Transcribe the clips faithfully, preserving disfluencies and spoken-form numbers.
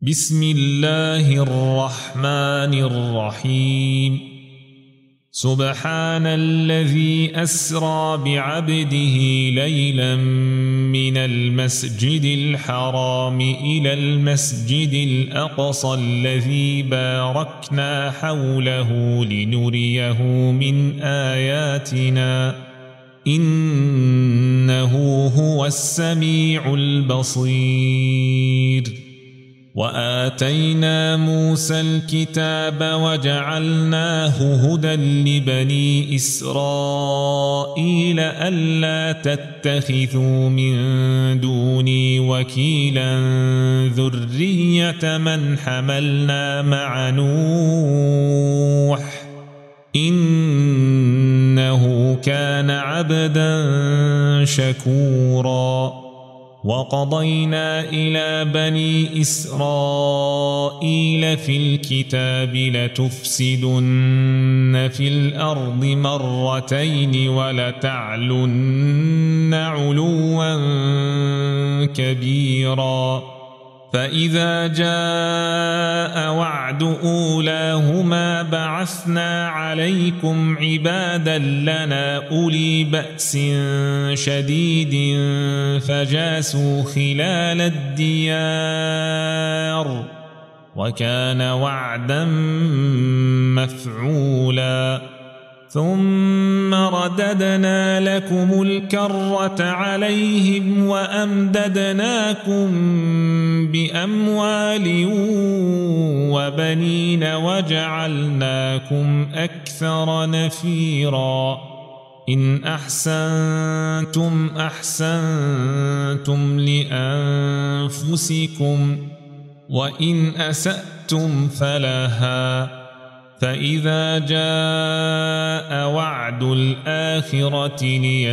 بسم الله الرحمن الرحيم. سبحان الذي أسرى بعبده ليلا من المسجد الحرام إلى المسجد الأقصى الذي باركنا حوله لنريه من آياتنا إنه هو السميع البصير. وآتينا موسى الكتاب وجعلناه هدى لبني إسرائيل ألا تتخذوا من دوني وكيلا ذرية من حملنا مع نوح إنه كان عبدا شكورا. وقضينا إلى بني إسرائيل في الكتاب لتفسدن في الأرض مرتين ولتعلن علوا كبيرا. فإذا جاء وعد أولاهما بعثنا عليكم عبادا لنا أولي بأس شديد فجاسوا خلال الديار وكان وعدا مفعولا. ثم رددنا لكم الكرة عليهم وأمددناكم بأموال وبنين وجعلناكم أكثر نفيرا. إن أحسنتم أحسنتم لأنفسكم وإن أسأتم فلها. فإذا جاء وعد الآخرة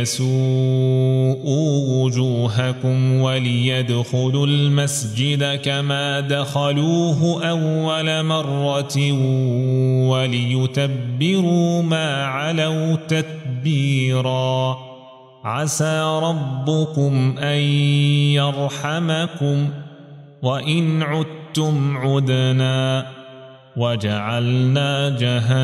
ليسوءوا وجوهكم وليدخلوا المسجد كما دخلوه أول مرة وليتبروا ما علوا تتبيرا. عسى ربكم أن يرحمكم وإن عدتم عدنا وجعلنا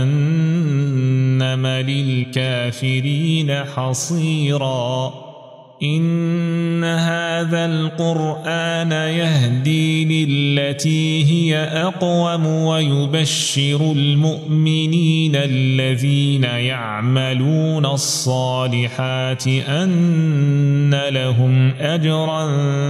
جهنم للكافرين حصيرا. إن هذا القرآن يهدي للتي هي أقوم ويبشر المؤمنين الذين يعملون الصالحات أن لهم أجرا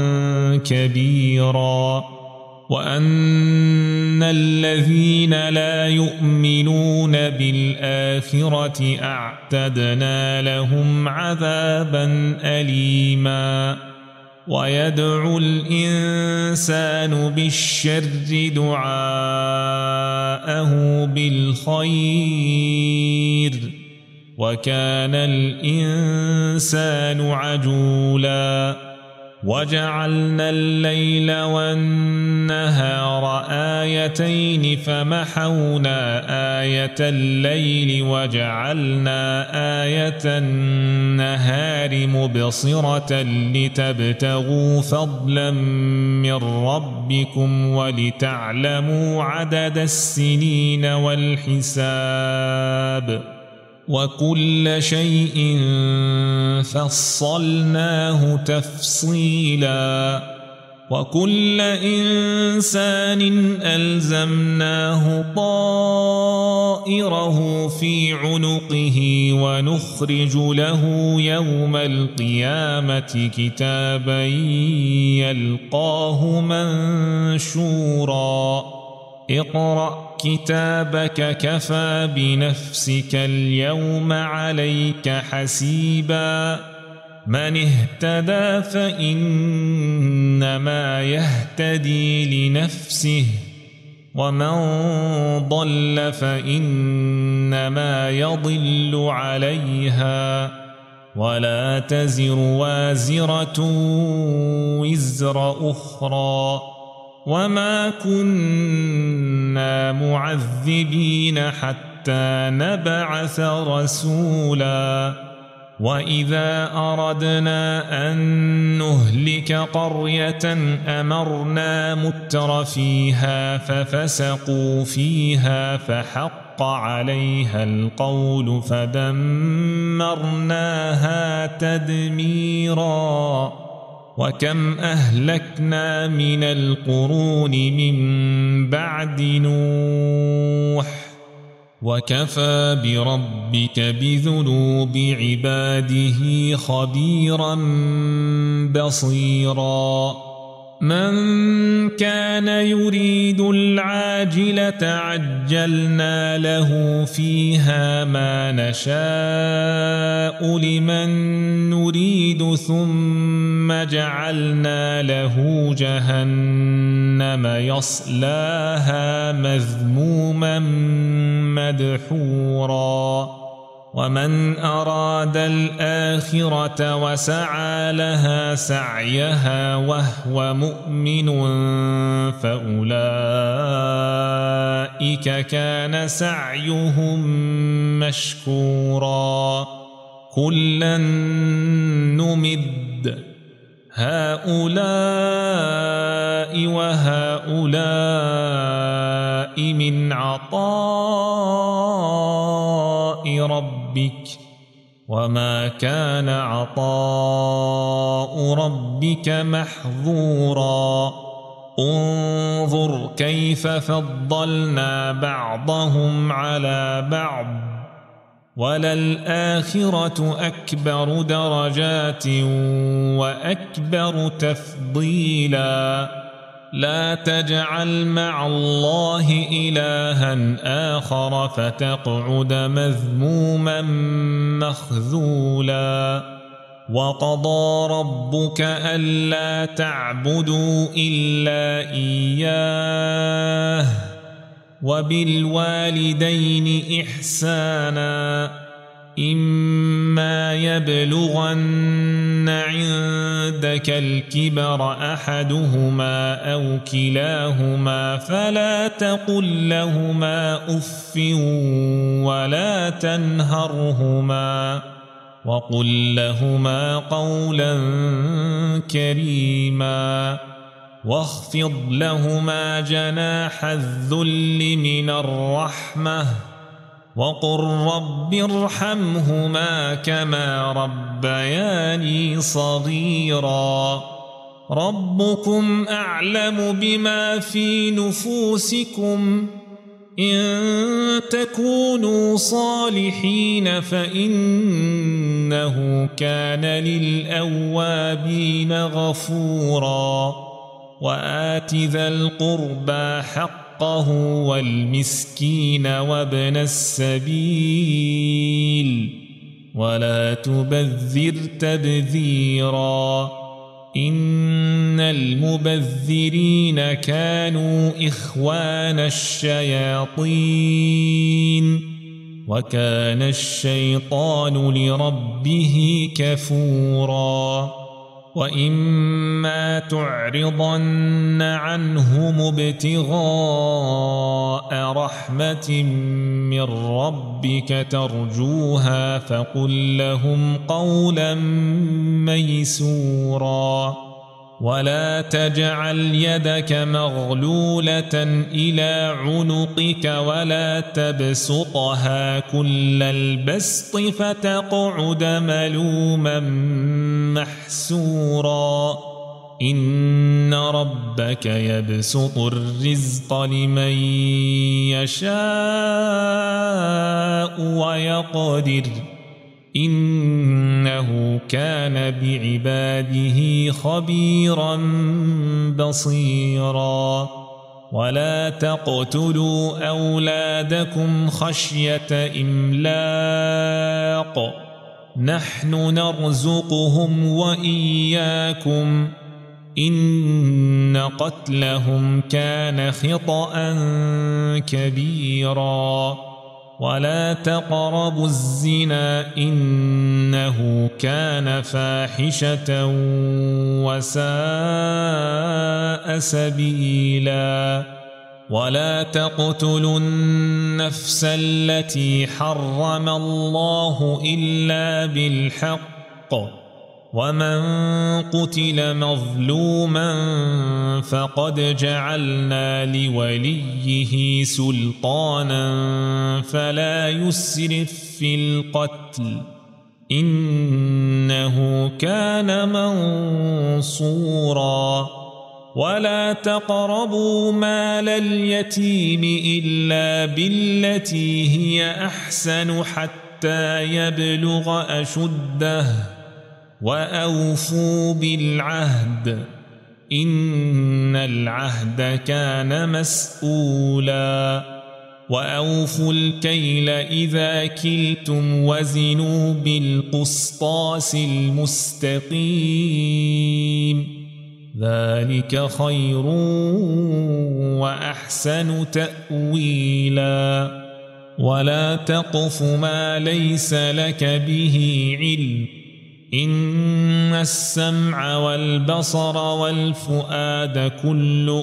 كبيرا وأن الذين لا يؤمنون بالآخرة أعتدنا لهم عذابا أليما. ويدعو الإنسان بالشر دعاءه بالخير وكان الإنسان عجولا. وجعلنا الليل والنهار آيتين فمحونا آية الليل وجعلنا آية النهار مبصرة لتبتغوا فضلا من ربكم ولتعلموا عدد السنين والحساب وكل شيء فصلناه تفصيلا. وكل إنسان ألزمناه طائره في عنقه ونخرج له يوم القيامة كتابا يلقاه منشورا. اقرأ كتابك كفى بنفسك اليوم عليك حسيبا. من اهتدى فإنما يهتدي لنفسه ومن ضل فإنما يضل عليها ولا تزر وازرة وزر أخرى وما كنا معذبين حتى نبعث رسولا. وإذا أردنا أن نهلك قرية أمرنا متر فيها ففسقوا فيها فحق عليها القول فدمرناها تدميرا وكم أهلكنا من القرون من بعد نوح وكفى بربك بذنوب عباده خبيرا بصيرا من كان يريد العاجلة عجلنا له فيها ما نشاء لمن نريد ثم جعلنا له جهنم يصلاها مذموما مدحورا ومن أراد الآخرة وسعى لها سعيها وهو مؤمن فأولئك كان سعيهم مشكورا كلا نمد هؤلاء وهؤلاء من عطاء ربك وما كان عطاء ربك محظورا انظر كيف فضلنا بعضهم على بعض وللآخرة أكبر درجات وأكبر تفضيلا لا تجعل مع الله إلها آخر فتقعد مذموما مخذولا وقضى ربك ألا تعبدوا إلا إياه وبالوالدين إحسانا إما يبلغن عندك الكبر أحدهما أو كلاهما فلا تقل لهما أف ولا تنهرهما وقل لهما قولا كريما واخفض لهما جناح الذل من الرحمة وقل رب ارحمهما كما ربياني صغيرا ربكم أعلم بما في نفوسكم إن تكونوا صالحين فإنه كان للأوابين غفورا وآت ذا القربى حقه والمسكين وابن السبيل ولا تبذر تبذيرا إن المبذرين كانوا إخوان الشياطين وكان الشيطان لربه كفورا وإما تعرضن عنهم ابتغاء رحمة من ربك ترجوها فقل لهم قولا ميسورا ولا تجعل يدك مغلولة إلى عنقك ولا تبسطها كل البسط فتقعد ملوما محسورا إن ربك يبسط الرزق لمن يشاء ويقدر إنه كان بعباده خبيرا بصيرا ولا تقتلوا أولادكم خشية إملاق نحن نرزقهم وإياكم إن قتلهم كان خطأ كبيرا ولا تقربوا الزنا إنه كان فاحشة وساء سبيلا ولا تقتلوا النفس التي حرم الله إلا بالحق ومن قتل مظلوما فقد جعلنا لوليه سلطانا فلا يسرف في القتل إنه كان منصورا ولا تقربوا مال اليتيم إلا بالتي هي أحسن حتى يبلغ أشده وأوفوا بالعهد إن العهد كان مسؤولا وأوفوا الكيل إذا كلتم وزنوا بالقسطاس المستقيم ذلك خير وأحسن تأويلا ولا تقف ما ليس لك به علم إن السمع والبصر والفؤاد كل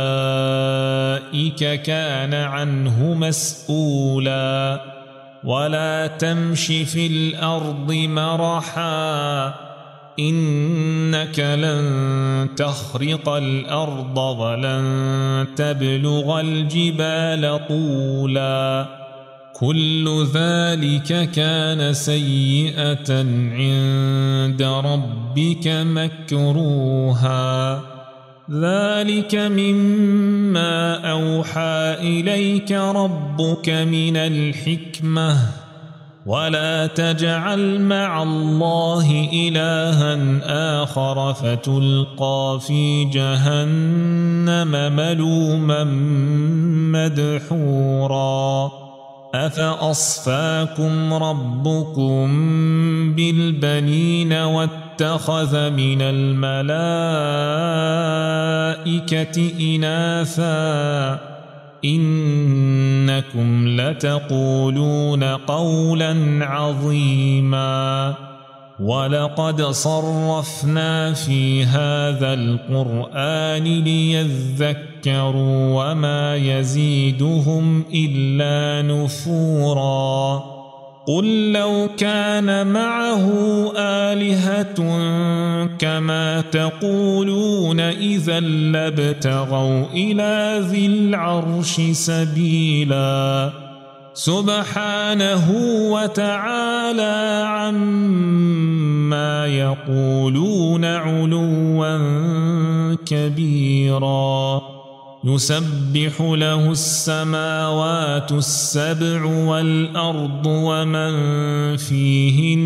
أولئك كان عنه مسؤولا ولا تمش في الأرض مرحا إنك لن تخرق الأرض ولن تبلغ الجبال طولا كل ذلك كان سيئة عند ربك مكروها ذلك مما أوحى إليك ربك من الحكمة ولا تجعل مع الله إلها آخر فتلقى في جهنم ملوما مدحورا أفأصفاكم ربكم بالبنين واتخذ من الملائكة إناثا إنكم لتقولون قولا عظيما ولقد صرفنا في هذا القرآن ليذكروا وما يزيدهم إلا نفورا قل لو كان معه آلهة كما تقولون إذا لابتغوا إلى ذي العرش سبيلا سبحانه وتعالى عما يقولون علوا كبيرا يسبح له السماوات السبع والأرض ومن فيهن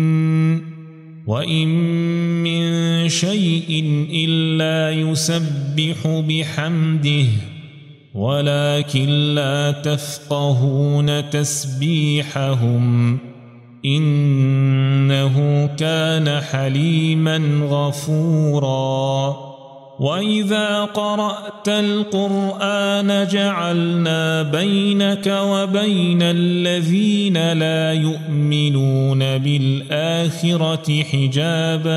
وإن من شيء إلا يسبح بحمده ولكن لا تفقهون تسبيحهم إنه كان حليما غفورا وإذا قرأت القرآن جعلنا بينك وبين الذين لا يؤمنون بالآخرة حجابا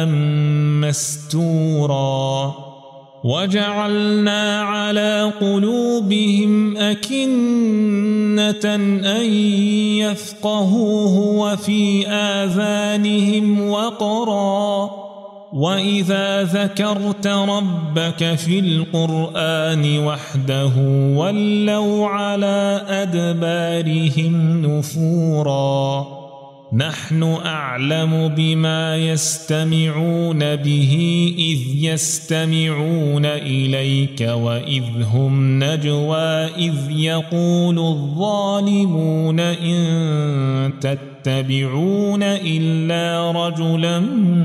مستورا وجعلنا على قلوبهم أكنة أن يفقهوه وفي آذانهم وقرا وإذا ذكرت ربك في القرآن وحده ولوا على أدبارهم نفورا نحن أعلم بما يستمعون به إذ يستمعون إليك وإذ هم نجوى إذ يقول الظالمون إن تتبعون إلا رجلا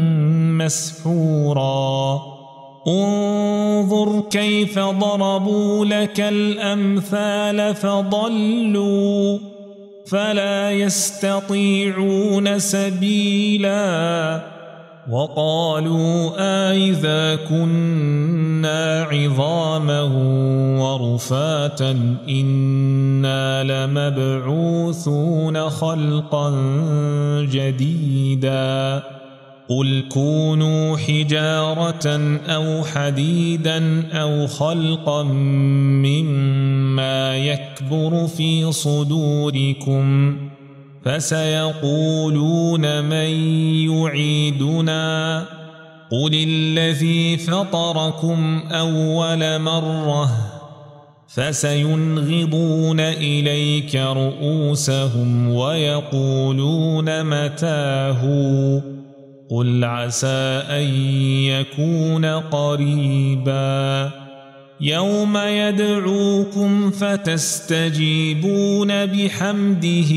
مسحورا انظر كيف ضربوا لك الأمثال فضلوا فلا يستطيعون سبيلا وقالوا أإذا كنا عظاما ورفاتا إنا لمبعوثون خلقا جديدا قل كونوا حجارة أو حديدا أو خلقا مما يكبر في صدوركم فسيقولون من يعيدنا قل الذي فطركم أول مرة فسينغضون إليك رؤوسهم ويقولون متاه قل عسى أن يكون قريبا يوم يدعوكم فتستجيبون بحمده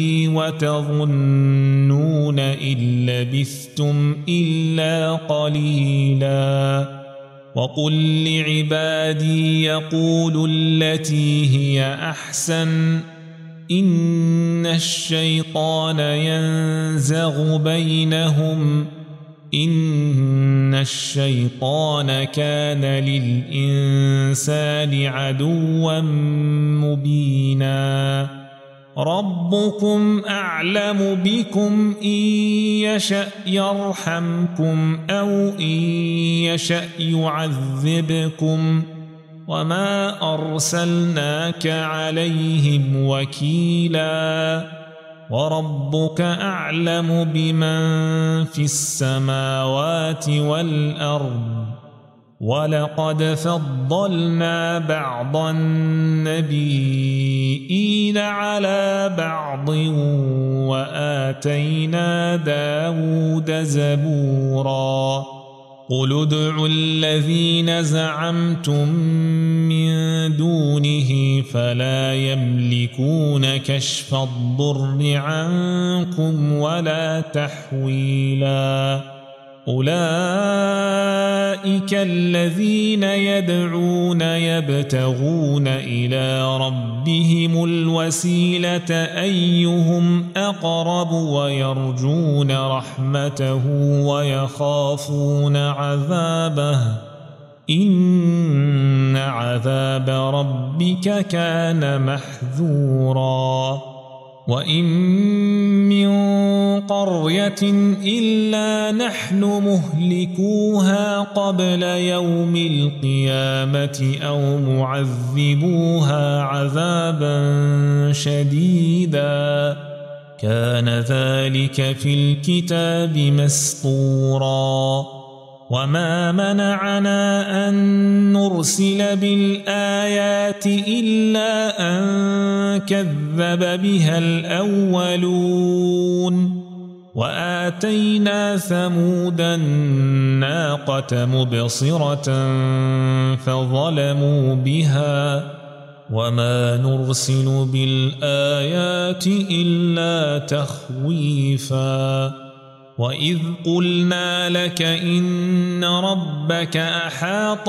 وتظنون إن لبثتم إلا قليلا وقل لعبادي يقولوا التي هي أحسن إن الشيطان ينزغ بينهم إن الشيطان كان للإنسان عدوا مبينا ربكم أعلم بكم إن يشأ يرحمكم أو إن يشأ يعذبكم وما أرسلناك عليهم وكيلا وربك أعلم بمن في السماوات والأرض ولقد فضلنا بعض النبيين على بعض وآتينا داود زبورا قل ادعوا الذين زعمتم من دونه فلا يملكون كشف الضر عنكم ولا تحويلا أولئك الذين يدعون يبتغون إلى ربهم الوسيلة أيهم أقرب ويرجون رحمته ويخافون عذابه إن عذاب ربك كان محذورا وإن من قرية إلا نحن مهلكوها قبل يوم القيامة أو معذبوها عذابا شديدا كان ذلك في الكتاب مسطورا وما منعنا أن نرسل بالآيات إلا أن كذب بها الأولون وآتينا ثمود الناقة مبصرة فظلموا بها وما نرسل بالآيات إلا تخويفا وإذ قلنا لك إن ربك أحاط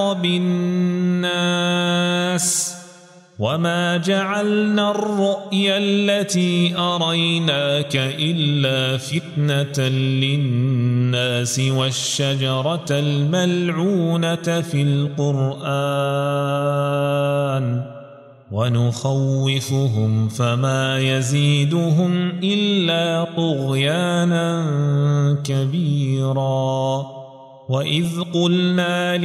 بالناس وما جعلنا الرؤيا التي أريناك إلا فتنة للناس والشجرة الملعونة في القرآن ونخوفهم فما يزيدهم إلا طغيانا كبيرا وإذ قلنا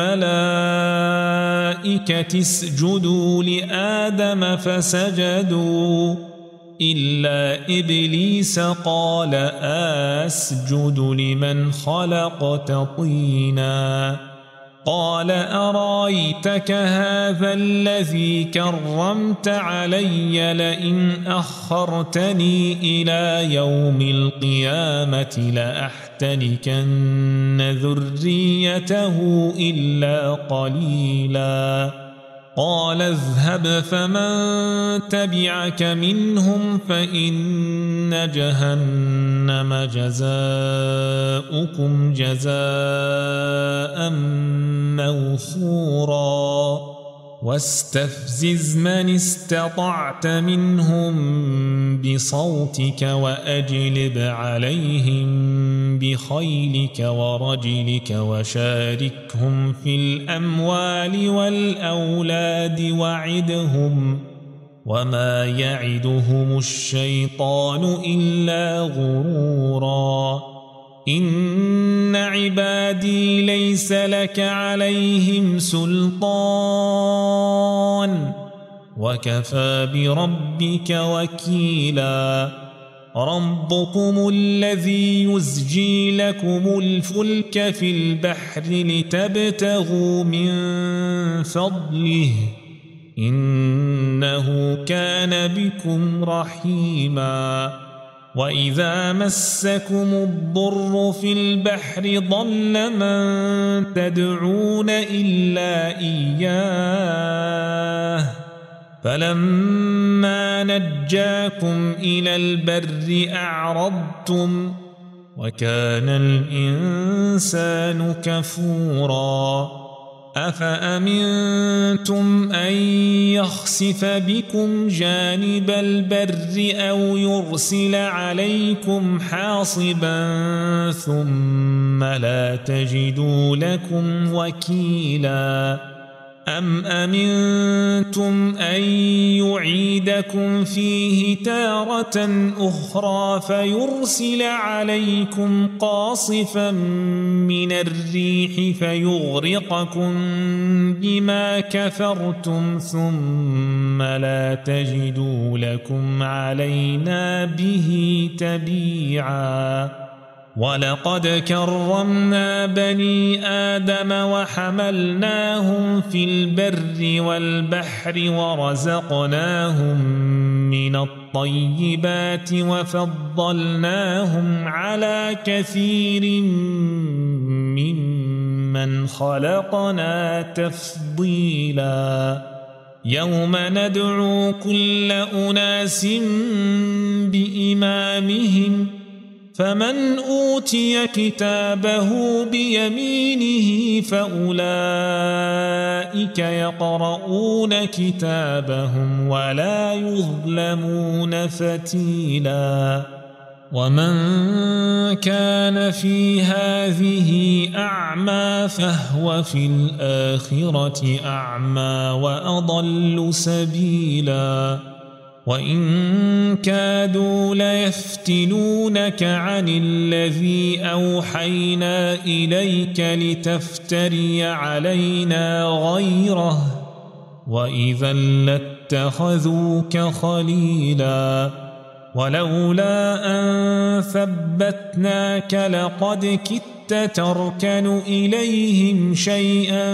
للملائكة اسجدوا لآدم فسجدوا إلا إبليس قال أسجد لمن خلقت طينا قال أرايتك هذا الذي كرمت علي لئن أخرتني إلى يوم القيامة لأحتنكن ذريته إلا قليلا قال اذهب فمن تبعك منهم فإن جهنم جزاؤكم جزاء موفورا واستفزز من استطعت منهم بصوتك وأجلب عليهم بخيلك ورجلك وشاركهم في الأموال والأولاد وعدهم وما يعدهم الشيطان إلا غرورا إن عبادي ليس لك عليهم سلطان وكفى بربك وكيلا ربكم الذي يزجي لكم الفلك في البحر لتبتغوا من فضله إنه كان بكم رحيما وإذا مسكم الضر في البحر ضل من تدعون إلا إياه فلما نجاكم إلى البر أعرضتم وكان الإنسان كفورا أفأمنتم أن يخسف بكم جانب البر أو يرسل عليكم حاصبا ثم لا تجدوا لكم وكيلا أم أمنتم أن يعيدكم فيه تارة أخرى فيرسل عليكم قاصفا من الريح فيغرقكم بما كفرتم ثم لا تجدوا لكم علينا به تبيعا ولقد كرمنا بني آدم وحملناهم في البر والبحر ورزقناهم من الطيبات وفضلناهم على كثير ممن خلقنا تفضيلا يوم ندعو كل أناس بإمامهم فمن أوتي كتابه بيمينه فأولئك يقرؤون كتابهم ولا يظلمون فتيلا ومن كان في هذه أعمى فهو في الآخرة أعمى وأضل سبيلا وإن كادوا ليفتنونك عن الذي أوحينا إليك لتفتري علينا غيره وإذا لاتخذوك خليلا ولولا أن ثبتناك لقد كدت تركن إليهم شيئا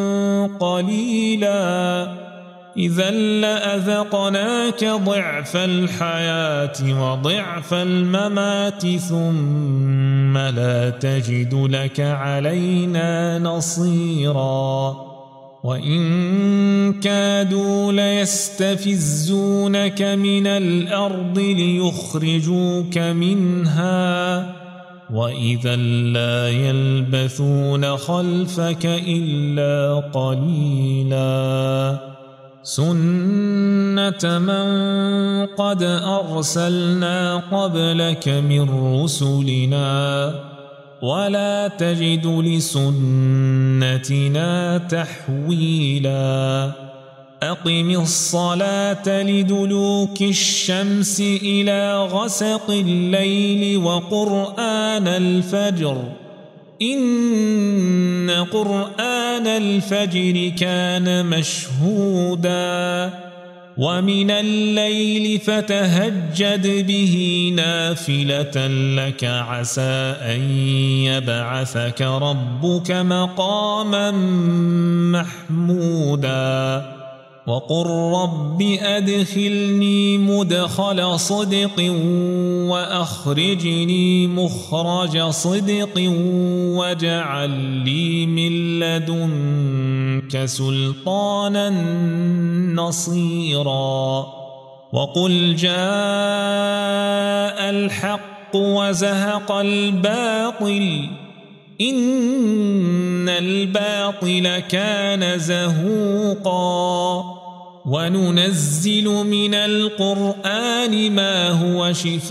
قليلا إذا لأذقناك ضعف الحياة وضعف الممات ثم لا تجد لك علينا نصيرا وإن كادوا ليستفزونك من الأرض ليخرجوك منها وإذا لا يلبثون خلفك إلا قليلا سنة من قد أرسلنا قبلك من رسلنا ولا تجد لسنتنا تحويلا أقم الصلاة لدلوك الشمس إلى غسق الليل وقرآن الفجر إن قرآن الفجر كان مشهودا ومن الليل فتهجد به نافلة لك عسى أن يبعثك ربك مقاما محمودا وقل رب أدخلني مدخل صدق وأخرجني مخرج صدق واجعل لي من لدنك سلطانا نصيرا وقل جاء الحق وزهق الباطل إن الباطل كان زهوقا وننزل من القرآن ما هو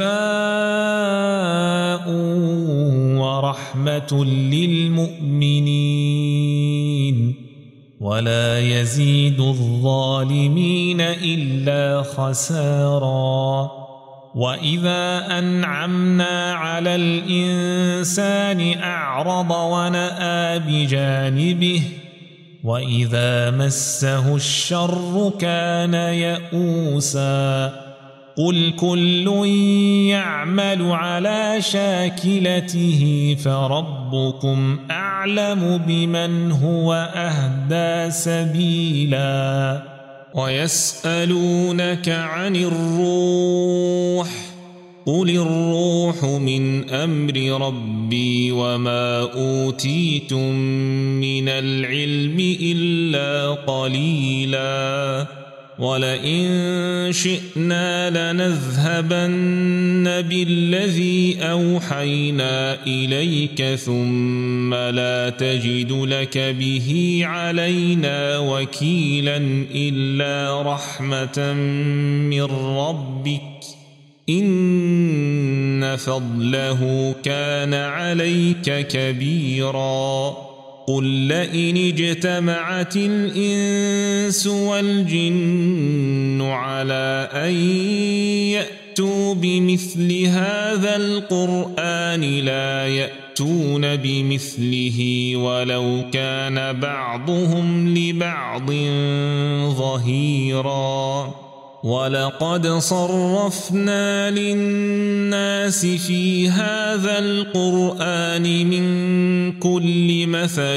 شفاء ورحمة للمؤمنين ولا يزيد الظالمين إلا خسارا وإذا أنعمنا على الإنسان أعرض ونأى بجانبه وإذا مسه الشر كان يئوسا قل كل يعمل على شاكلته فربكم أعلم بمن هو أهدى سبيلا ويسألونك عن الروح قل الروح من أمر ربي وما أوتيتم من العلم إلا قليلا ولئن شئنا لنذهبن بالذي أوحينا إليك ثم لا تجد لك به علينا وكيلا إلا رحمة من ربك إن فضله كان عليك كبيرا قل لئن اجتمعت الإنس والجن على أن يأتوا بمثل هذا القرآن لا يأتون بمثله ولو كان بعضهم لبعض ظهيرا ولقد صرفنا للناس في هذا القرآن من كل مثل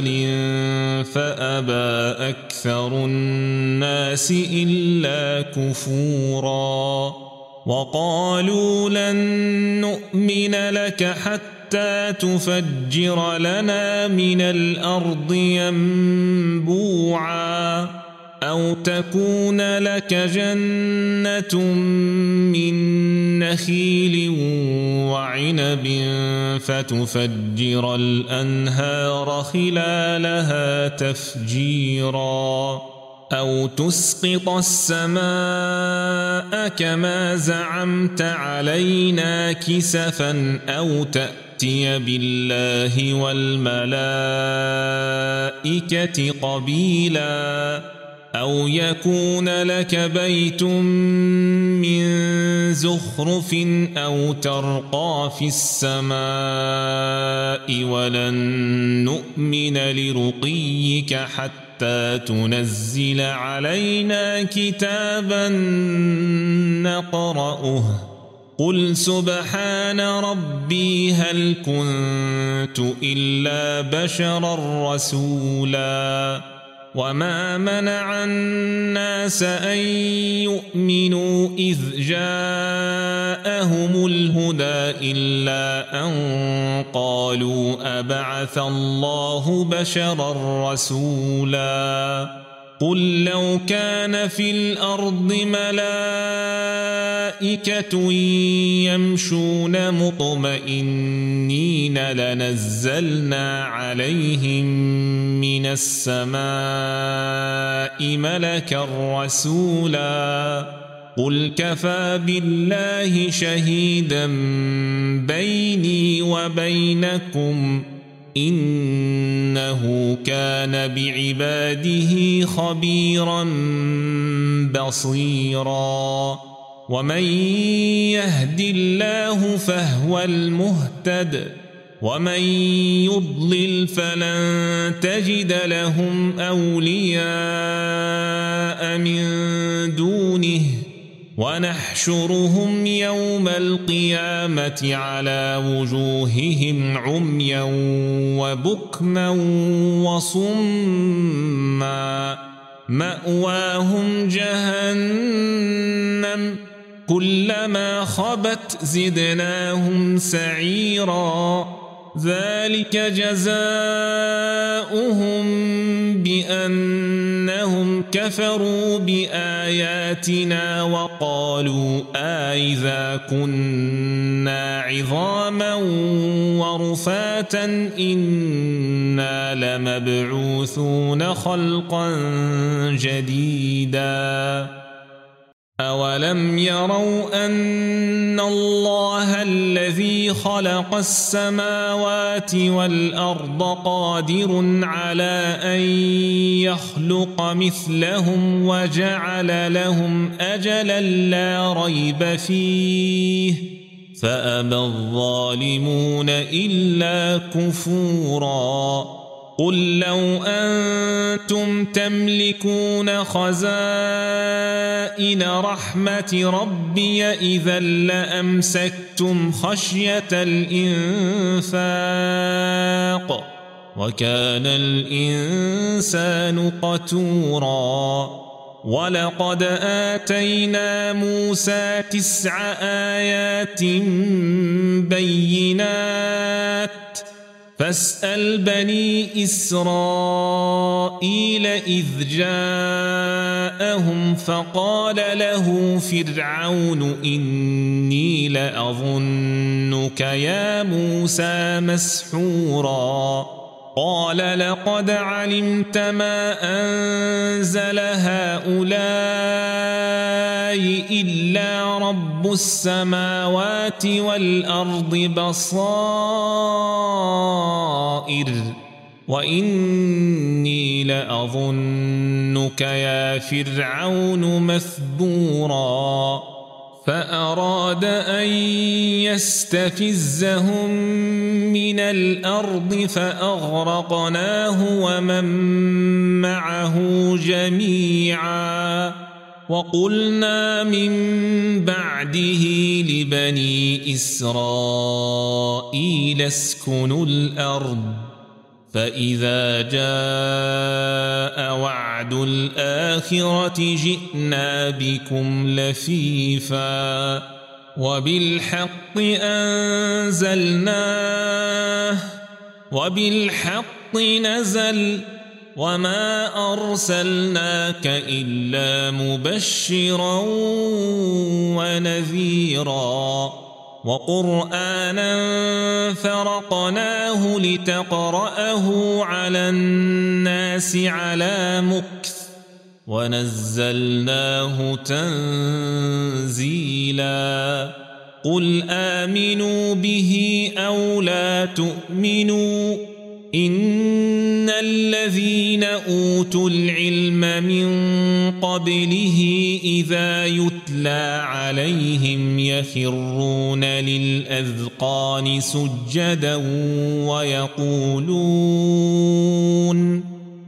فأبى أكثر الناس إلا كفورا وقالوا لن نؤمن لك حتى تفجر لنا من الأرض ينبوعا أو تكون لك جنة من نخيل وعنب فتفجر الأنهار خلالها تفجيرا أو تسقط السماء كما زعمت علينا كسفا أو تأتي بالله والملائكة قبيلا أو يكون لك بيت من زخرف أو ترقى في السماء ولن نؤمن لرقيك حتى تنزل علينا كتابا نقرأه قل سبحان ربي هل كنت إلا بشرا رسولا وما منع الناس أن يؤمنوا إذ جاءهم الهدى إلا أن قالوا أبعث الله بشرا رسولا قل لو كان في الأرض ملائكة يمشون مطمئنين لنزلنا عليهم من السماء ملكا رسولا قل كفى بالله شهيدا بيني وبينكم إنه كان بعباده خبيرا بصيرا ومن يهد الله فهو المهتد ومن يضلل فلن تجد لهم أولياء من دونه ونحشرهم يوم القيامة على وجوههم عميا وبكما وصما مأواهم جهنم كلما خبت زدناهم سعيرا ذلك جزاؤهم بأنهم كفروا بآياتنا وقالوا أإذا كنا عظاما ورفاتا إنا لمبعوثون خلقا جديدا أولم يروا أن الله الذي خلق السماوات والأرض قادر على أن يخلق مثلهم وجعل لهم أجلا لا ريب فيه فأبى الظالمون إلا كفورا قل لو أنتم تملكون خزائن رحمة ربي إذا لأمسكتم خشية الإنفاق وكان الإنسان قتورا ولقد آتينا موسى تسع آيات بينات فاسأل بني إسرائيل إذ جاءهم فقال له فرعون إني لأظنك يا موسى مسحورا قال لقد علمت ما أنزل هؤلاء إلا رب السماوات والأرض بصائر وإني لأظنك يا فرعون مثبورا فأراد أن يستفزهم من الأرض فأغرقناه ومن معه جميعا وقلنا من بعده لبني إسرائيل اسكنوا الأرض فإذا جاء وعد الآخرة جئنا بكم لفيفا وبالحق أنزلناه وبالحق نزل وما أرسلناك إلا مبشرا ونذيرا وقرآنا فرقناه لتقرأه على الناس على مكث ونزلناه تنزيلا قل آمنوا به أو لا تؤمنوا إن الذين أوتوا العلم من قبله إذا يتلى عليهم يخرون للأذقان سجدا ويقولون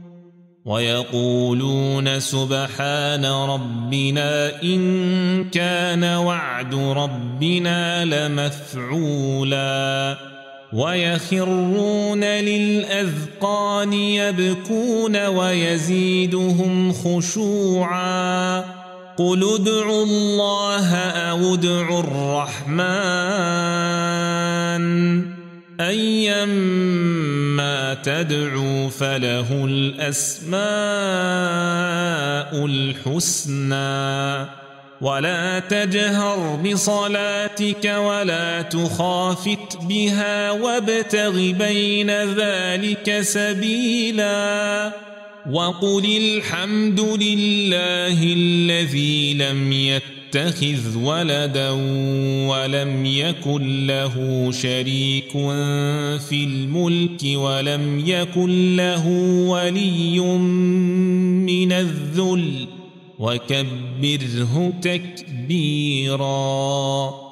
ويقولون سبحان ربنا إن كان وعد ربنا لمفعولا ويخرون للأذقان يبكون ويزيدهم خشوعا قل ادعوا الله أو ادعوا الرحمن أيما تدعوا فله الأسماء الحسنى ولا تجهر بصلاتك ولا تخافت بها وابتغ بين ذلك سبيلا وقل الحمد لله الذي لم يتخذ ولدا ولم يكن له شريك في الملك ولم يكن له ولي من الذل وكبره تكبيرا.